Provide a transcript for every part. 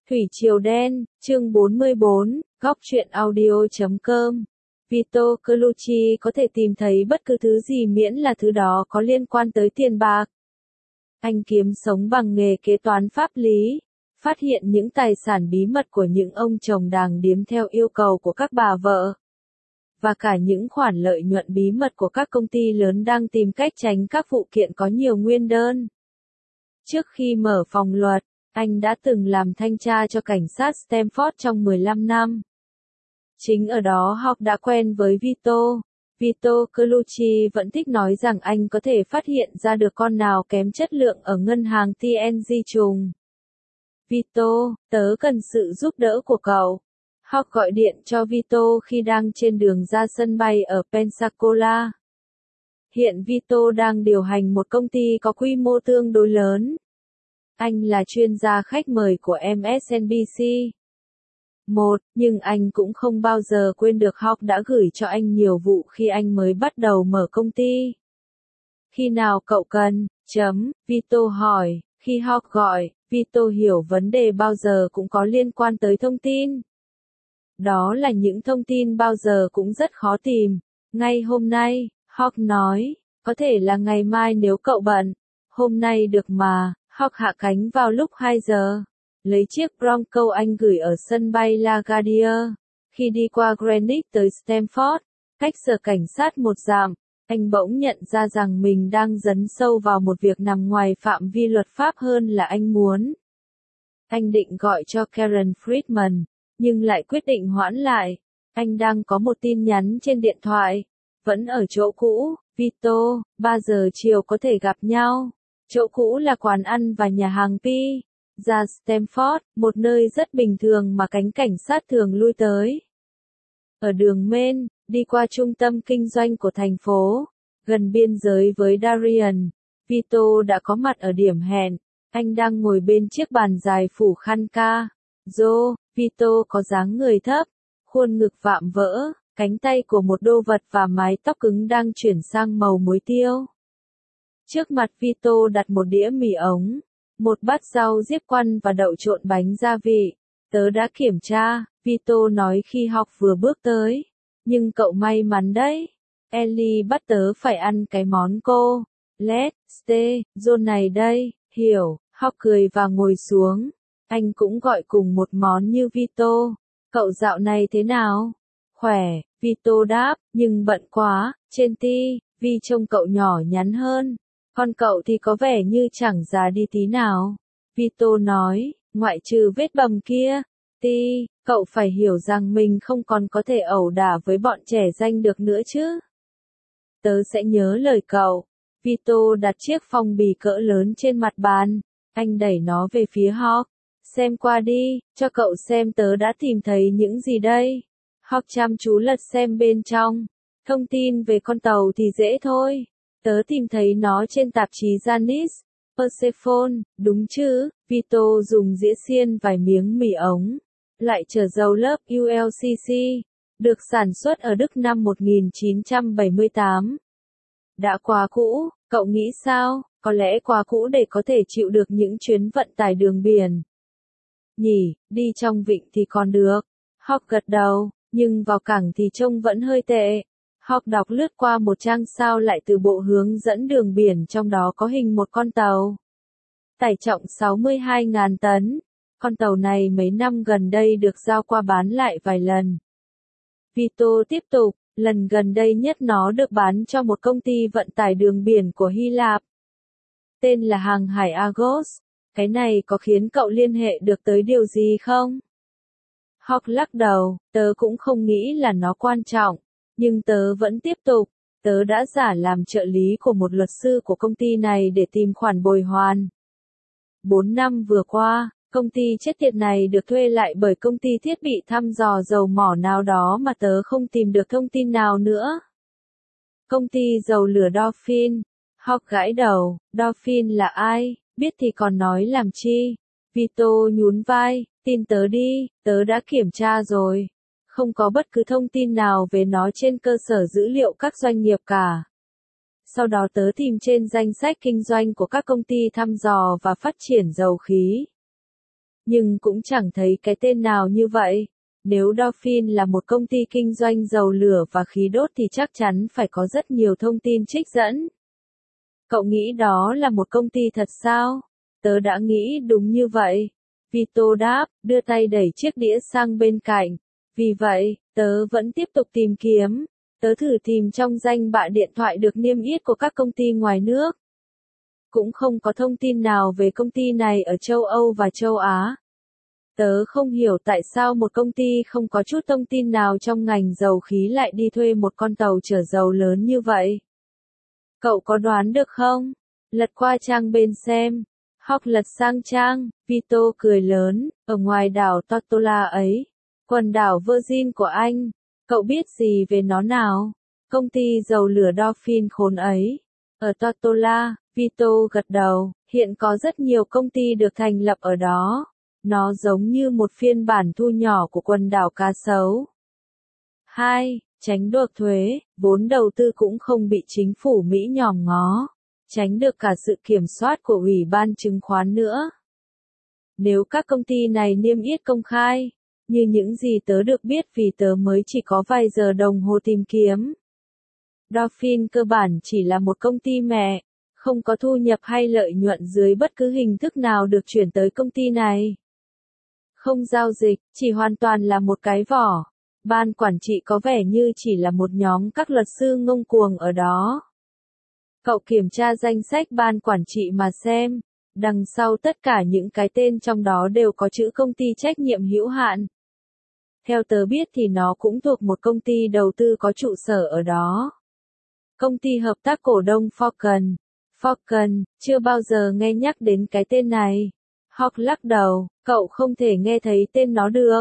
Thủy Triều Đen, chương 44, góc truyện audio.com. Vito Colucci có thể tìm thấy bất cứ thứ gì miễn là thứ đó có liên quan tới tiền bạc. Anh kiếm sống bằng nghề kế toán pháp lý, phát hiện những tài sản bí mật của những ông chồng đàng điếm theo yêu cầu của các bà vợ. Và cả những khoản lợi nhuận bí mật của các công ty lớn đang tìm cách tránh các vụ kiện có nhiều nguyên đơn. Trước khi mở phòng luật, anh đã từng làm thanh tra cho cảnh sát Stamford trong 15 năm. Chính ở đó Hawk đã quen với Vito. Vito Colucci vẫn thích nói rằng anh có thể phát hiện ra được con nào kém chất lượng ở ngân hàng TNG trùng. Vito, tớ cần sự giúp đỡ của cậu. Hawk gọi điện cho Vito khi đang trên đường ra sân bay ở Pensacola. Hiện Vito đang điều hành một công ty có quy mô tương đối lớn. Anh là chuyên gia khách mời của MSNBC. Nhưng anh cũng không bao giờ quên được Hawk đã gửi cho anh nhiều vụ khi anh mới bắt đầu mở công ty. Khi nào cậu cần? Vito hỏi. Khi Hawk gọi, Vito hiểu vấn đề bao giờ cũng có liên quan tới thông tin. Đó là những thông tin bao giờ cũng rất khó tìm. Ngay hôm nay, Hawk nói, có thể là ngày mai nếu cậu bận. Hôm nay được mà. Hawk hạ cánh vào lúc 2 giờ. Lấy chiếc Bronco anh gửi ở sân bay LaGuardia. Khi đi qua Greenwich tới Stamford, cách sở cảnh sát một dặm, anh bỗng nhận ra rằng mình đang dấn sâu vào một việc nằm ngoài phạm vi luật pháp hơn là anh muốn. Anh định gọi cho Karen Friedman, nhưng lại quyết định hoãn lại. Anh đang có một tin nhắn trên điện thoại. Vẫn ở chỗ cũ, Vito, 3 giờ chiều có thể gặp nhau. Chỗ cũ là quán ăn và nhà hàng Pi. Ra Stamford, một nơi rất bình thường mà cánh cảnh sát thường lui tới. Ở đường Main, đi qua trung tâm kinh doanh của thành phố, gần biên giới với Darien, Vito đã có mặt ở điểm hẹn. Anh đang ngồi bên chiếc bàn dài phủ khăn ca. Vito có dáng người thấp, khuôn ngực vạm vỡ, cánh tay của một đô vật và mái tóc cứng đang chuyển sang màu muối tiêu. Trước mặt Vito đặt một đĩa mì ống, một bát rau diếp quăn và đậu trộn bánh gia vị. Tớ đã kiểm tra, Vito nói khi Hawk vừa bước tới. Nhưng cậu may mắn đấy. Ellie bắt tớ phải ăn cái món cô. Let's stay, John này đây, hiểu. Hawk cười và ngồi xuống. Anh cũng gọi cùng một món như Vito. Cậu dạo này thế nào? Khỏe, Vito đáp, nhưng bận quá. Trên TV trông cậu nhỏ nhắn hơn. Còn cậu thì có vẻ như chẳng già đi tí nào. Vito nói, ngoại trừ vết bầm kia. Cậu phải hiểu rằng mình không còn có thể ẩu đả với bọn trẻ danh được nữa chứ. Tớ sẽ nhớ lời cậu. Vito đặt chiếc phong bì cỡ lớn trên mặt bàn. Anh đẩy nó về phía Hawk. Xem qua đi, cho cậu xem tớ đã tìm thấy những gì đây. Hawk chăm chú lật xem bên trong. Thông tin về con tàu thì dễ thôi. Tớ tìm thấy nó trên tạp chí Janice, Persephone, đúng chứ? Vito dùng dĩa xiên vài miếng mì ống. Lại chở dầu lớp ULCC, được sản xuất ở Đức năm 1978. Đã quá cũ, cậu nghĩ sao? Có lẽ quá cũ để có thể chịu được những chuyến vận tải đường biển. Nhỉ, đi trong vịnh thì còn được. Hawk gật đầu, nhưng vào cảng thì trông vẫn hơi tệ. Hawk đọc lướt qua một trang sao lại từ bộ hướng dẫn đường biển trong đó có hình một con tàu. Tải trọng 62.000 tấn. Con tàu này mấy năm gần đây được giao qua bán lại vài lần. Vito tiếp tục, lần gần đây nhất nó được bán cho một công ty vận tải đường biển của Hy Lạp. Tên là hàng hải Argos. Cái này có khiến cậu liên hệ được tới điều gì không? Hawk lắc đầu, tớ cũng không nghĩ là nó quan trọng. Nhưng tớ vẫn tiếp tục. Tớ đã giả làm trợ lý của một luật sư của công ty này để tìm khoản bồi hoàn. 4 năm vừa qua, công ty chết tiệt này được thuê lại bởi công ty thiết bị thăm dò dầu mỏ nào đó mà tớ không tìm được thông tin nào nữa. Công ty dầu lửa Dolphin. Hawk gãi đầu, Dolphin là ai? Biết thì còn nói làm chi? Vito nhún vai, tin tớ đi, tớ đã kiểm tra rồi. Không có bất cứ thông tin nào về nó trên cơ sở dữ liệu các doanh nghiệp cả. Sau đó tớ tìm trên danh sách kinh doanh của các công ty thăm dò và phát triển dầu khí. nhưng cũng chẳng thấy cái tên nào như vậy. Nếu Dolphin là một công ty kinh doanh dầu lửa và khí đốt thì chắc chắn phải có rất nhiều thông tin trích dẫn. Cậu nghĩ đó là một công ty thật sao? Tớ đã nghĩ đúng như vậy. Vito đáp, đưa tay đẩy chiếc đĩa sang bên cạnh. Vì vậy, tớ vẫn tiếp tục tìm kiếm. Tớ thử tìm trong danh bạ điện thoại được niêm yết của các công ty ngoài nước. Cũng không có thông tin nào về công ty này ở châu Âu và châu Á. Tớ không hiểu tại sao một công ty không có chút thông tin nào trong ngành dầu khí lại đi thuê một con tàu chở dầu lớn như vậy. Cậu có đoán được không? Lật qua trang bên xem. Hawk lật sang trang, Vito cười lớn, ở ngoài đảo Tortola ấy, quần đảo Virgin của Anh. Cậu biết gì về nó nào? Công ty dầu lửa Dolphin khốn ấy. Ở Tortola, Vito gật đầu, hiện có rất nhiều công ty được thành lập ở đó. Nó giống như một phiên bản thu nhỏ của quần đảo cá sấu. 2. Tránh được thuế, vốn đầu tư cũng không bị chính phủ Mỹ nhòm ngó. Tránh được cả sự kiểm soát của Ủy ban chứng khoán nữa. Nếu các công ty này niêm yết công khai, như những gì tớ được biết vì tớ mới chỉ có vài giờ đồng hồ tìm kiếm. Dolphin cơ bản chỉ là một công ty mẹ, không có thu nhập hay lợi nhuận dưới bất cứ hình thức nào được chuyển tới công ty này. Không giao dịch, chỉ hoàn toàn là một cái vỏ. Ban quản trị có vẻ như chỉ là một nhóm các luật sư ngông cuồng ở đó. Cậu kiểm tra danh sách ban quản trị mà xem, đằng sau tất cả những cái tên trong đó đều có chữ công ty trách nhiệm hữu hạn. Theo tớ biết thì nó cũng thuộc một công ty đầu tư có trụ sở ở đó. Công ty hợp tác cổ đông Falcon. Falcon, chưa bao giờ nghe nhắc đến cái tên này. Hawk lắc đầu, cậu không thể nghe thấy tên nó được.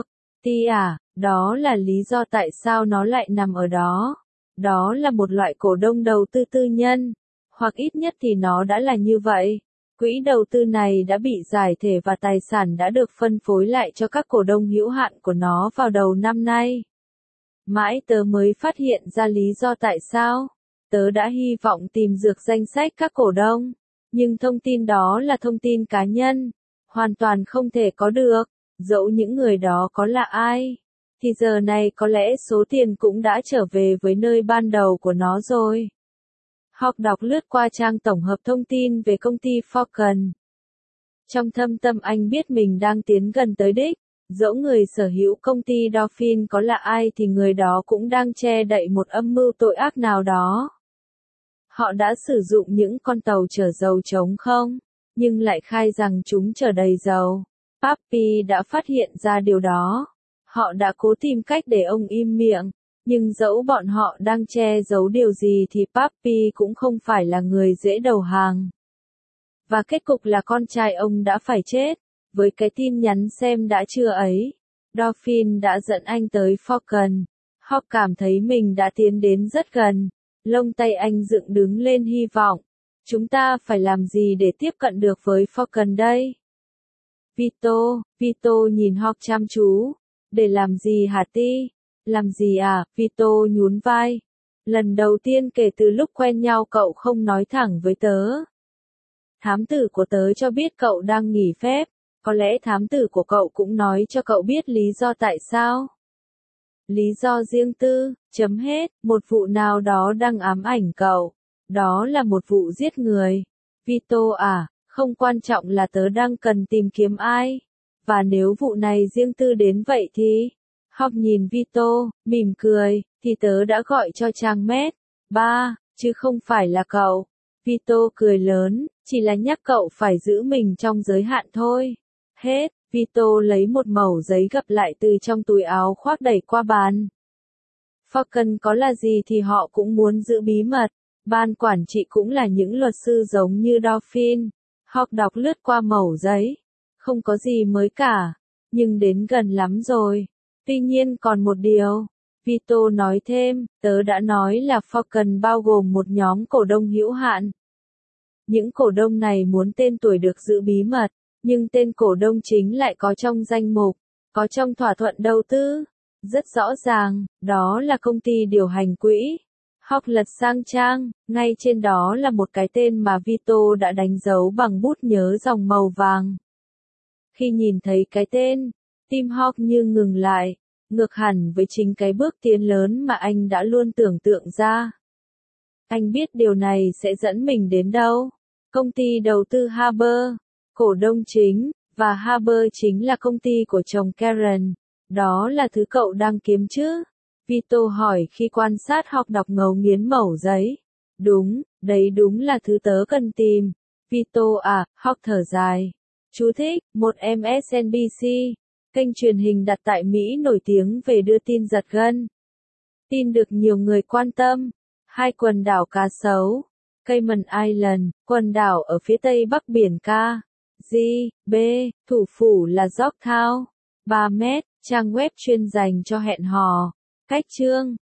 Đó là lý do tại sao nó lại nằm ở đó. Đó là một loại cổ đông đầu tư tư nhân. Hoặc ít nhất thì nó đã là như vậy. Quỹ đầu tư này đã bị giải thể và tài sản đã được phân phối lại cho các cổ đông hữu hạn của nó vào đầu năm nay. Mãi tớ mới phát hiện ra lý do tại sao. Tớ đã hy vọng tìm được danh sách các cổ đông. Nhưng thông tin đó là thông tin cá nhân. Hoàn toàn không thể có được. Dẫu những người đó có là ai. Thì giờ này có lẽ số tiền cũng đã trở về với nơi ban đầu của nó rồi. Hawk đọc lướt qua trang tổng hợp thông tin về công ty Falcon. Trong thâm tâm anh biết mình đang tiến gần tới đích. Dẫu người sở hữu công ty Dolphin có là ai thì người đó cũng đang che đậy một âm mưu tội ác nào đó. Họ đã sử dụng những con tàu chở dầu trống không, nhưng lại khai rằng chúng chở đầy dầu. Papi đã phát hiện ra điều đó. Họ đã cố tìm cách để ông im miệng. Nhưng dẫu bọn họ đang che giấu điều gì thì Papi cũng không phải là người dễ đầu hàng. Và kết cục là con trai ông đã phải chết. Với cái tin nhắn xem đã chưa ấy, Dolphin đã dẫn anh tới Falcon. Hawk cảm thấy mình đã tiến đến rất gần. Lông tay anh dựng đứng lên hy vọng. Chúng ta phải làm gì để tiếp cận được với Falcon đây? Vito nhìn Hawk chăm chú. Để làm gì hả Ti? Làm gì à? Vito nhún vai. Lần đầu tiên kể từ lúc quen nhau cậu không nói thẳng với tớ. Thám tử của tớ cho biết cậu đang nghỉ phép. Có lẽ thám tử của cậu cũng nói cho cậu biết lý do tại sao. Lý do riêng tư, chấm hết, một vụ nào đó đang ám ảnh cậu. Đó là một vụ giết người. Vito à, không quan trọng là tớ đang cần tìm kiếm ai. Và nếu vụ này riêng tư đến vậy thì... Hawk nhìn Vito, mỉm cười, thì tớ đã gọi cho Trang Mét. Chứ không phải là cậu. Vito cười lớn, chỉ là nhắc cậu phải giữ mình trong giới hạn thôi. Hết, Vito lấy một mẩu giấy gập lại từ trong túi áo khoác đẩy qua bàn. Falcon có là gì thì họ cũng muốn giữ bí mật. Ban quản trị cũng là những luật sư giống như Dolphin. Hawk đọc lướt qua mẩu giấy. Không có gì mới cả. Nhưng đến gần lắm rồi. Tuy nhiên còn một điều. Vito nói thêm, tớ đã nói là Falcon bao gồm một nhóm cổ đông hữu hạn. Những cổ đông này muốn tên tuổi được giữ bí mật, nhưng tên cổ đông chính lại có trong danh mục, có trong thỏa thuận đầu tư. Rất rõ ràng, đó là công ty điều hành quỹ. Hawk lật sang trang, ngay trên đó là một cái tên mà Vito đã đánh dấu bằng bút nhớ dòng màu vàng. Khi nhìn thấy cái tên, tim Hawk như ngừng lại, ngược hẳn với chính cái bước tiến lớn mà anh đã luôn tưởng tượng ra. Anh biết điều này sẽ dẫn mình đến đâu. Công ty đầu tư Harbour, cổ đông chính, và Harbour chính là công ty của chồng Karen. Đó là thứ cậu đang kiếm chứ? Vito hỏi khi quan sát Hawk đọc ngấu nghiến mẩu giấy. Đúng, đấy đúng là thứ tớ cần tìm. Vito à, Hawk thở dài. Chú thích, một MSNBC, kênh truyền hình đặt tại Mỹ nổi tiếng về đưa tin giật gân. Tin được nhiều người quan tâm. Hai quần đảo cá sấu. Cayman Island, quần đảo ở phía tây bắc biển B, thủ phủ là Yorktown. 3 mét, trang web chuyên dành cho hẹn hò. Cách chương